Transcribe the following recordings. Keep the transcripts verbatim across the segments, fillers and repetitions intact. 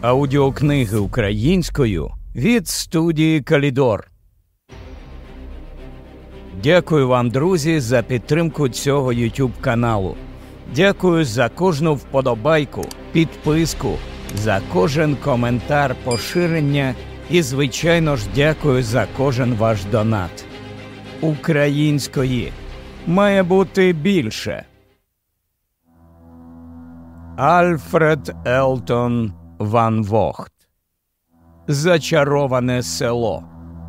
Аудіокниги українською від студії «Калідор». Дякую вам, друзі, за підтримку цього ютуб-каналу. Дякую за кожну вподобайку, підписку, за кожен коментар, поширення і, звичайно ж, дякую за кожен ваш донат. Української має бути більше. Альфред Елтон Ван Вогт. Зачароване село.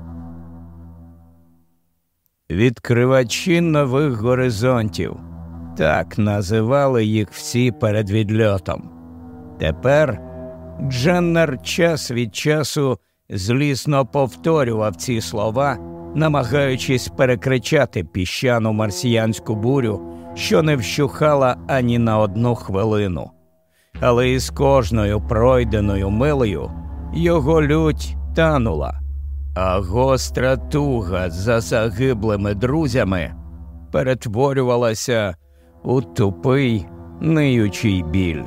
Відкривачі нових горизонтів. Так називали їх всі перед відльотом. Тепер Дженнер час від часу злісно повторював ці слова, намагаючись перекричати піщану марсіянську бурю, що не вщухала ані на одну хвилину. Але із кожною пройденою милею його лють танула, а гостра туга за загиблими друзями перетворювалася у тупий, ниючий біль.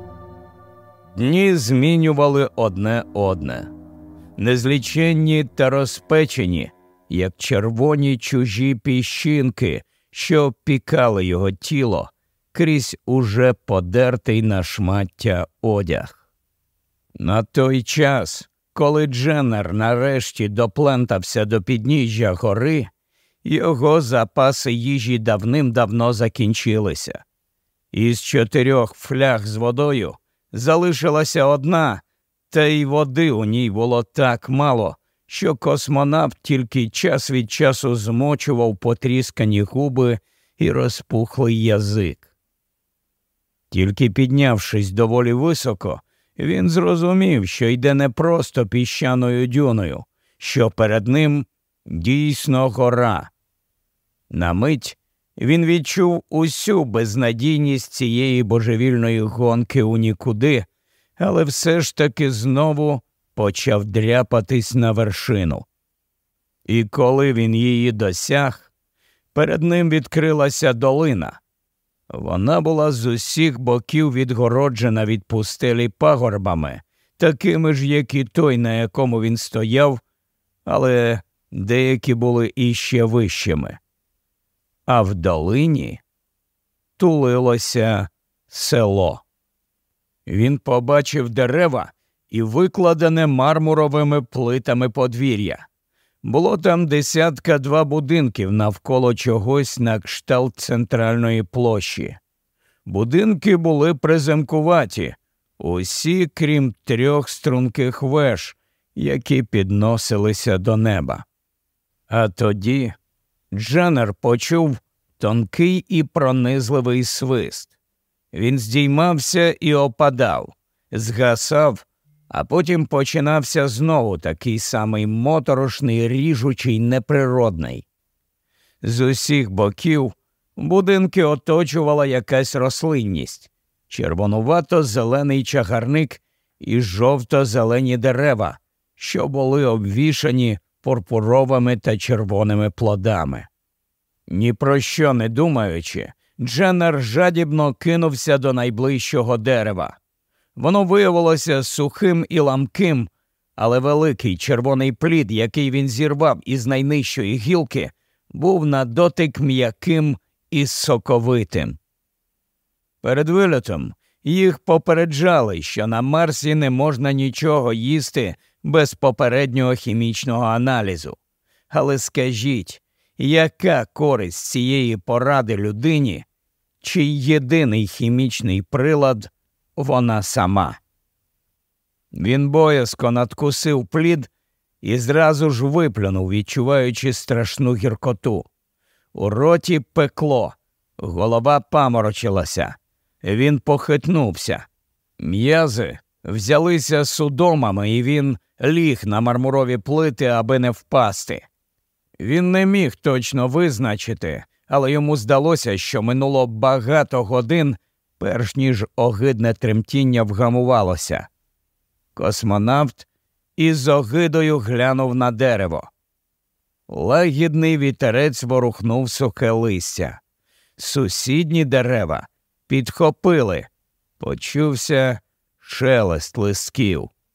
Дні змінювали одне одне, незліченні та розпечені, як червоні чужі піщинки, що обпікали його тіло крізь уже подертий на шмаття одяг. На той час, коли Дженнер нарешті доплентався до підніжжя гори, його запаси їжі давним-давно закінчилися. Із чотирьох фляг з водою залишилася одна, та й води у ній було так мало, що космонавт тільки час від часу змочував потріскані губи і розпухлий язик. Тільки піднявшись доволі високо, він зрозумів, що йде не просто піщаною дюною, що перед ним дійсно гора. На мить він відчув усю безнадійність цієї божевільної гонки у нікуди, але все ж таки знову почав дряпатись на вершину. І коли він її досяг, перед ним відкрилася долина. Вона була з усіх боків відгороджена від пустелі пагорбами, такими ж, як і той, на якому він стояв, але деякі були іще вищими. А в долині тулилося село. Він побачив дерева і викладене мармуровими плитами подвір'я. Було там десятка-два будинків навколо чогось на кшталт центральної площі. Будинки були приземкуваті, усі крім трьох струнких веж, які підносилися до неба. А тоді Дженнер почув тонкий і пронизливий свист. Він здіймався і опадав, згасав, а потім починався знову такий самий моторошний, ріжучий, неприродний. З усіх боків будинки оточувала якась рослинність, червонувато-зелений чагарник і жовто-зелені дерева, що були обвішані пурпуровими та червоними плодами. Ні про що не думаючи, Дженнер жадібно кинувся до найближчого дерева. Воно виявилося сухим і ламким, але великий червоний плід, який він зірвав із найнижчої гілки, був на дотик м'яким і соковитим. Перед вильотом їх попереджали, що на Марсі не можна нічого їсти без попереднього хімічного аналізу. Але скажіть, яка користь цієї поради людині, чий єдиний хімічний прилад – вона сама? Він боязко надкусив плід і зразу ж виплюнув, відчуваючи страшну гіркоту. У роті пекло, голова паморочилася. Він похитнувся. М'язи взялися судомами, і він ліг на мармурові плити, аби не впасти. Він не міг точно визначити, але йому здалося, що минуло багато годин, перш ніж огидне тремтіння вгамувалося. Космонавт із огидою глянув на дерево. Лагідний вітерець ворухнув сухе листя. Сусідні дерева підхопили. Почувся шелест листків.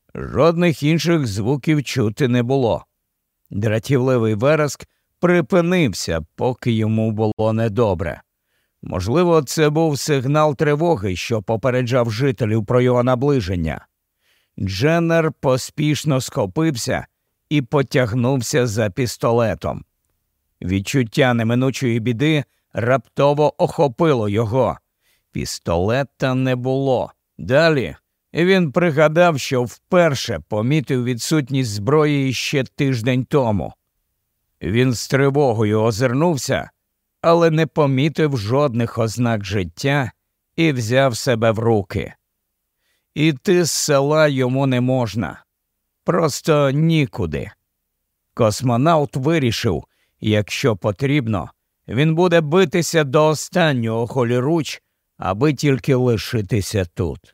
Жодних інших звуків чути не було. Дратівливий вереск припинився, поки йому було недобре. Можливо, це був сигнал тривоги, що попереджав жителів про його наближення. Дженнер поспішно схопився і потягнувся за пістолетом. Відчуття неминучої біди раптово охопило його. Пістолета не було. Далі він пригадав, що вперше помітив відсутність зброї ще тиждень тому. Він з тривогою озирнувся, але не помітив жодних ознак життя і взяв себе в руки. Іти з села йому не можна. Просто нікуди. Космонавт вирішив, якщо потрібно, він буде битися до останнього голіруч, аби тільки лишитися тут.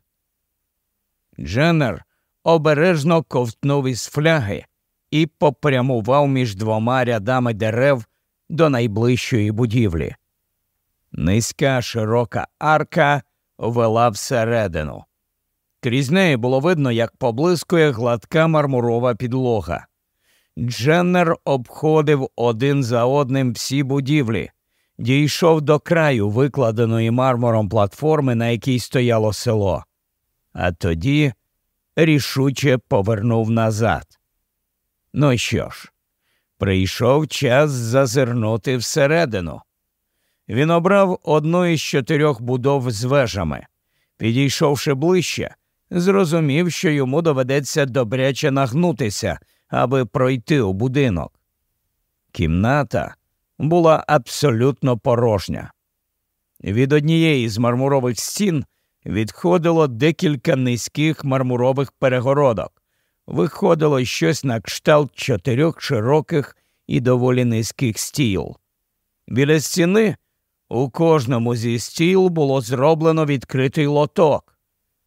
Дженнер обережно ковтнув із фляги і попрямував між двома рядами дерев до найближчої будівлі. Низька широка арка вела всередину. Крізь неї було видно, як поблискує гладка мармурова підлога. Дженнер обходив один за одним всі будівлі, дійшов до краю викладеної мармуром платформи, на якій стояло село. А тоді рішуче повернув назад. Ну що ж, прийшов час зазирнути всередину. Він обрав одну із чотирьох будов з вежами. Підійшовши ближче, зрозумів, що йому доведеться добряче нагнутися, аби пройти у будинок. Кімната була абсолютно порожня. Від однієї з мармурових стін відходило декілька низьких мармурових перегородок. Виходило щось на кшталт чотирьох широких і доволі низьких стіл. Біля стіни у кожному зі стіл було зроблено відкритий лоток.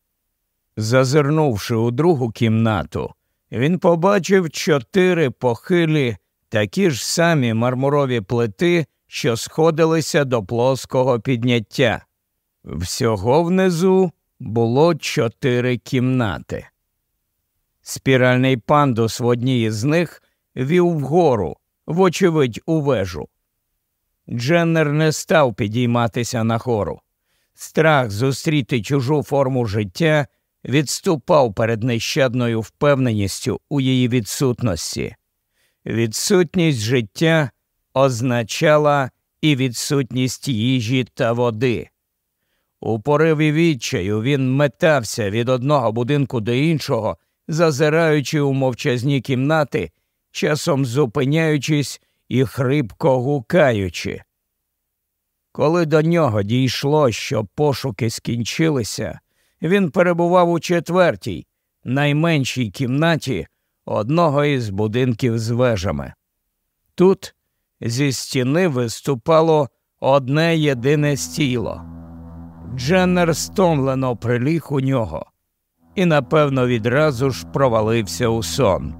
Зазирнувши у другу кімнату, він побачив чотири похилі, такі ж самі мармурові плити, що сходилися до плоского підняття. Всього внизу було чотири кімнати. Спіральний пандус в одній із них вів вгору, вочевидь у вежу. Дженнер не став підійматися нагору. Страх зустріти чужу форму життя відступав перед нещадною впевненістю у її відсутності. Відсутність життя означала і відсутність їжі та води. У пориві відчаю він метався від одного будинку до іншого, зазираючи у мовчазні кімнати, часом зупиняючись і хрипко гукаючи. Коли до нього дійшло, що пошуки скінчилися, він перебував у четвертій, найменшій кімнаті одного із будинків з вежами. Тут зі стіни виступало одне єдине стіло. Дженнер стомлено приліг у нього і, напевно, відразу ж провалився у сон.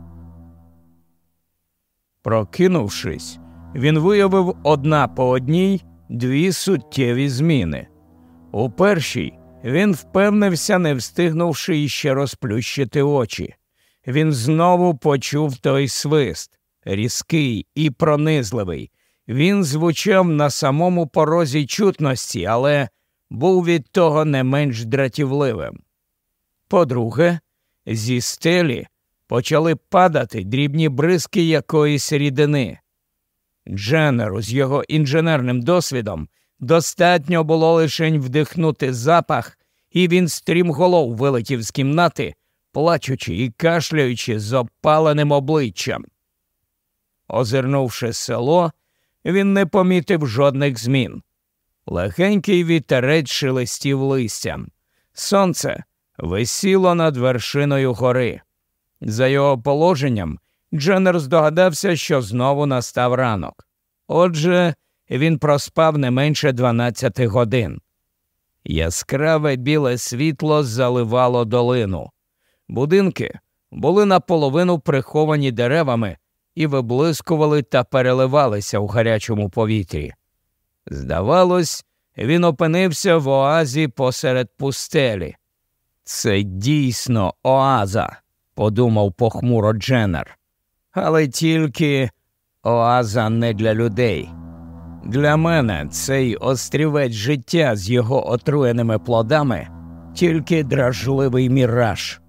Прокинувшись, він виявив одна по одній дві суттєві зміни. У першій він впевнився, не встигнувши іще розплющити очі. Він знову почув той свист, різкий і пронизливий. Він звучав на самому порозі чутності, але був від того не менш дратівливим. По-друге, зі стелі почали падати дрібні бризки якоїсь рідини. Дженнеру з його інженерним досвідом достатньо було лишень вдихнути запах, і він стрімголов вилетів з кімнати, плачучи і кашляючи з опаленим обличчям. Озирнувши село, він не помітив жодних змін. Легенький вітерець шелестів листям. Сонце висіло над вершиною гори. За його положенням, Дженнер здогадався, що знову настав ранок. Отже, він проспав не менше дванадцяти годин. Яскраве біле світло заливало долину. Будинки були наполовину приховані деревами і виблискували та переливалися у гарячому повітрі. Здавалось, він опинився в оазі посеред пустелі. «Це дійсно оаза», – подумав похмуро Дженнер. Але тільки оаза не для людей. Для мене цей острівець життя з його отруєними плодами тільки дражливий міраж.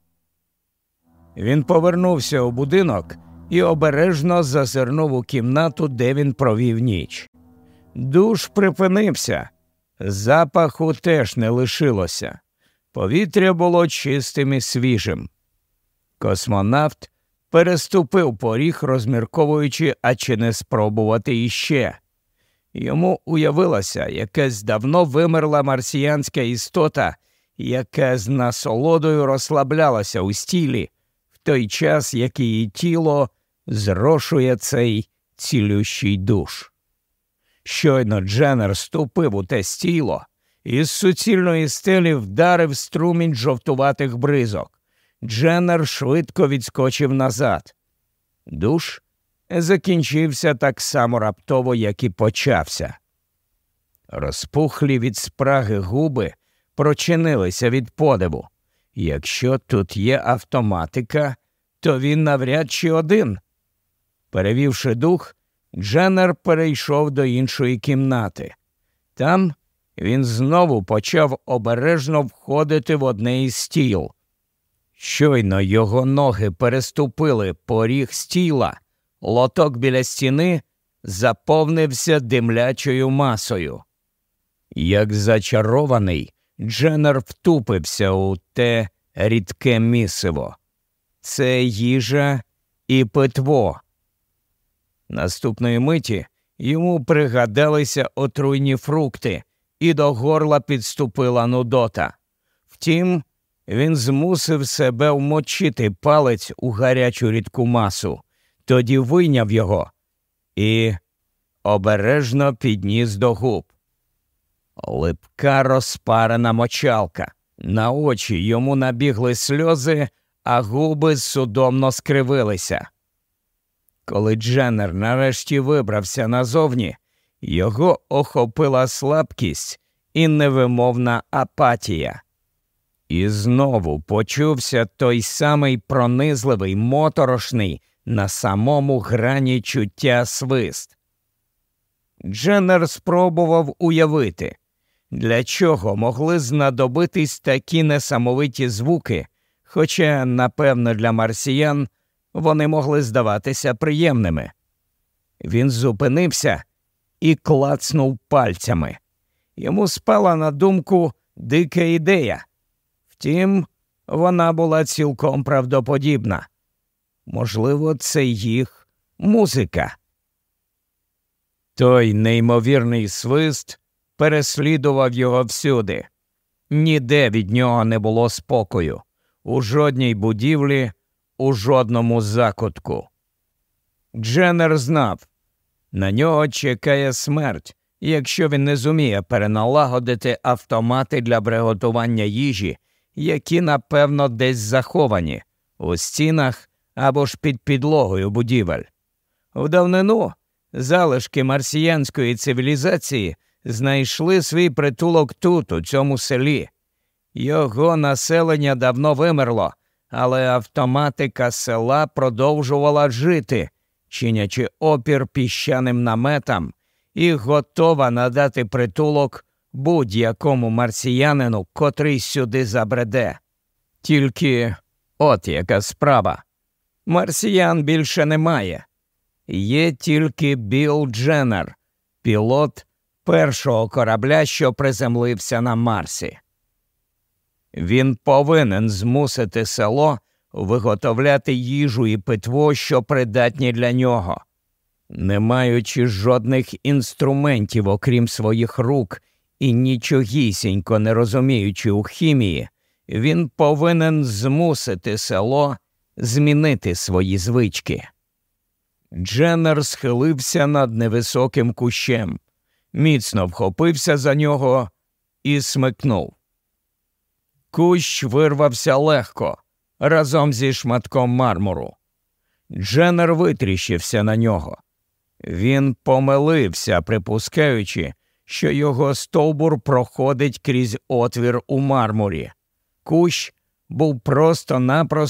Він повернувся у будинок і обережно зазирнув у кімнату, де він провів ніч. Душ припинився, запаху теж не лишилося. Повітря було чистим і свіжим. Космонавт переступив поріг, розмірковуючи, а чи не спробувати іще. Йому уявилася якась давно вимерла марсіянська істота, яка з насолодою розслаблялася у стілі, в той час, як її тіло зрошує цей цілющий душ. Щойно Дженнер ступив у те стіло, із суцільної стелі вдарив струмінь жовтуватих бризок. Дженнер швидко відскочив назад. Душ закінчився так само раптово, як і почався. Розпухлі від спраги губи прочинилися від подиву. Якщо тут є автоматика, то він навряд чи один. Перевівши дух, Дженнер перейшов до іншої кімнати. Там він знову почав обережно входити в одне із стіл. Щойно його ноги переступили поріг стіла, лоток біля стіни заповнився димлячою масою. Як зачарований, Дженнер втупився у те рідке місиво. Це їжа і питво. Наступної миті йому пригадалися отруйні фрукти, і до горла підступила нудота. Втім, він змусив себе вмочити палець у гарячу рідку масу, тоді вийняв його і обережно підніс до губ. Липка розпарена мочалка. На очі йому набігли сльози, а губи судомно скривилися. Коли Дженнер нарешті вибрався назовні, його охопила слабкість і невимовна апатія. І знову почувся той самий пронизливий, моторошний, на самому грані чуття свист. Дженнер спробував уявити, для чого могли знадобитись такі несамовиті звуки, хоча, напевно, для марсіян вони могли здаватися приємними. Він зупинився і клацнув пальцями. Йому спала на думку дика ідея. Втім, вона була цілком правдоподібна. Можливо, це їх музика. Той неймовірний свист переслідував його всюди. Ніде від нього не було спокою. У жодній будівлі, у жодному закутку. Дженнер знав, на нього чекає смерть, якщо він не зуміє переналагодити автомати для приготування їжі, які, напевно, десь заховані, у стінах або ж під підлогою будівель. В давнину залишки марсіянської цивілізації знайшли свій притулок тут, у цьому селі. Його населення давно вимерло, але автоматика села продовжувала жити, чинячи опір піщаним наметам і готова надати притулок будь-якому марсіянину, котрий сюди забреде. Тільки от яка справа. Марсіян більше немає. Є тільки Білл Дженнер, пілот першого корабля, що приземлився на Марсі. Він повинен змусити село виготовляти їжу і питво, що придатні для нього. Не маючи жодних інструментів, окрім своїх рук, і нічогісінько не розуміючи у хімії, він повинен змусити село змінити свої звички. Дженнер схилився над невисоким кущем, міцно вхопився за нього і смикнув. Кущ вирвався легко, разом зі шматком мармуру. Дженнер витріщився на нього. Він помилився, припускаючи, що його стовбур проходить крізь отвір у мармурі. Кущ був просто-напросто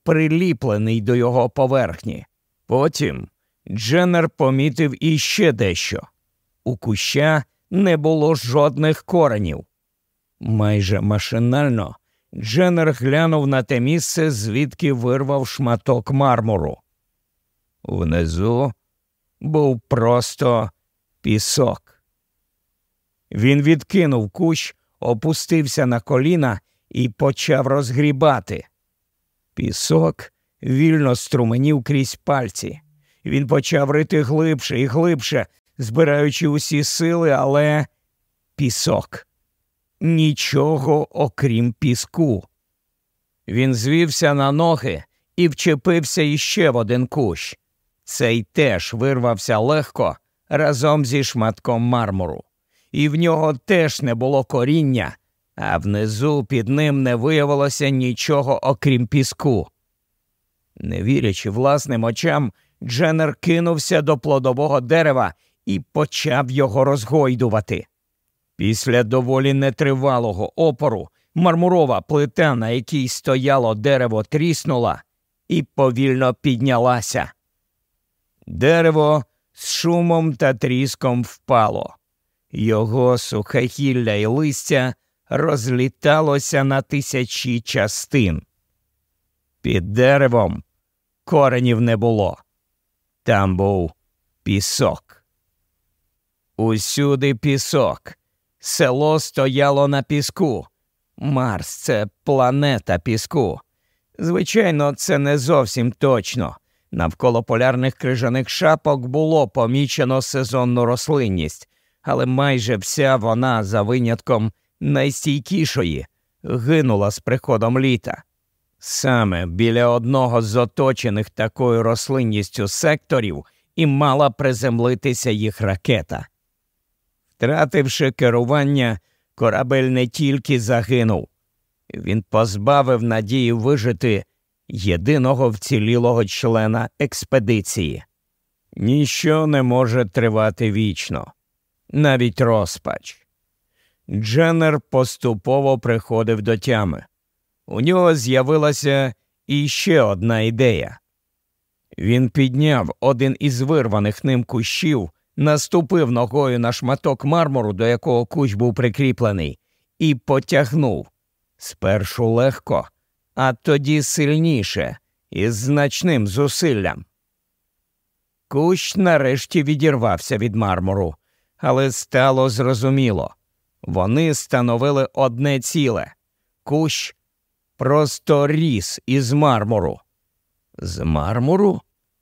приліплений до його поверхні. Потім Дженнер помітив іще дещо. У куща не було жодних коренів. Майже машинально Дженнер глянув на те місце, звідки вирвав шматок мармуру. Внизу був просто пісок. Він відкинув кущ, опустився на коліна і почав розгрібати. Пісок вільно струменів крізь пальці. Він почав рити глибше і глибше, збираючи усі сили, але пісок. Нічого окрім піску. Він звівся на ноги і вчепився іще в один кущ. Цей теж вирвався легко разом зі шматком мармуру. І в нього теж не було коріння, а внизу під ним не виявилося нічого окрім піску. Не вірячи власним очам, Дженнер кинувся до плодового дерева і почав його розгойдувати. Після доволі нетривалого опору мармурова плита, на якій стояло дерево, тріснула і повільно піднялася. Дерево з шумом та тріском впало. Його сухе гілля й листя розліталося на тисячі частин. Під деревом коренів не було. Там був пісок. Усюди пісок. Село стояло на піску. Марс – це планета піску. Звичайно, це не зовсім точно. Навколо полярних крижаних шапок було помічено сезонну рослинність, але майже вся вона, за винятком найстійкішої, гинула з приходом літа. Саме біля одного з оточених такою рослинністю секторів і мала приземлитися їх ракета. Втративши керування, корабель не тільки загинув. Він позбавив надії вижити єдиного вцілілого члена експедиції. Ніщо не може тривати вічно. Навіть розпач. Дженнер поступово приходив до тями. У нього з'явилася іще одна ідея. Він підняв один із вирваних ним кущів, наступив ногою на шматок мармуру, до якого кущ був прикріплений, і потягнув. Спершу легко, а тоді сильніше, із значним зусиллям. Кущ нарешті відірвався від мармуру, але стало зрозуміло. Вони становили одне ціле. Кущ просто ріс із мармуру. З мармуру?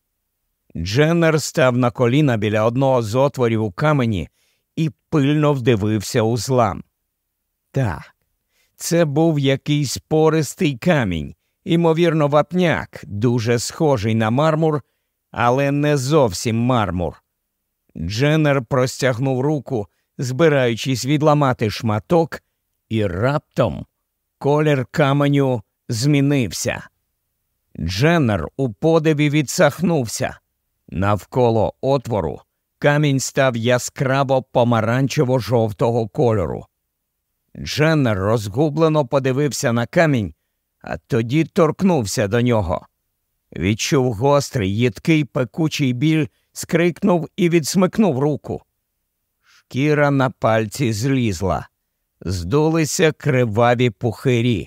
Дженнер став на коліна біля одного з отворів у камені і пильно вдивився у злам. Так, це був якийсь пористий камінь, ймовірно, вапняк, дуже схожий на мармур, але не зовсім мармур. Дженнер простягнув руку, збираючись відламати шматок, і раптом колір каменю змінився. Дженнер у подиві відсахнувся. Навколо отвору камінь став яскраво помаранчево-жовтого кольору. Дженнер розгублено подивився на камінь, а тоді торкнувся до нього. Відчув гострий, їдкий, пекучий біль, скрикнув і відсмикнув руку. Шкіра на пальці злізла. Здулися криваві пухирі.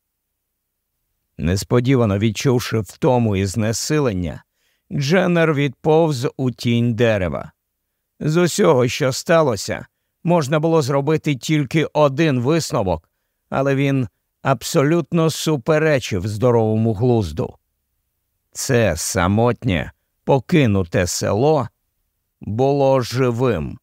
Несподівано відчувши втому і знесилення, Дженнер відповз у тінь дерева. З усього, що сталося, можна було зробити тільки один висновок, але він абсолютно суперечив здоровому глузду. Це самотнє, покинуте село було живим.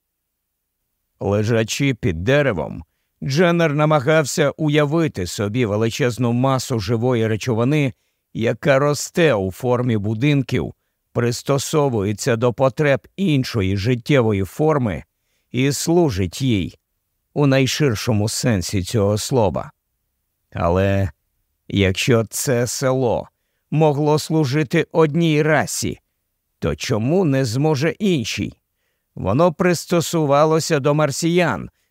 Лежачи під деревом, Дженнер намагався уявити собі величезну масу живої речовини, яка росте у формі будинків, пристосовується до потреб іншої життєвої форми і служить їй у найширшому сенсі цього слова. Але якщо це село могло служити одній расі, то чому не зможе іншій? Воно пристосувалося до марсіян,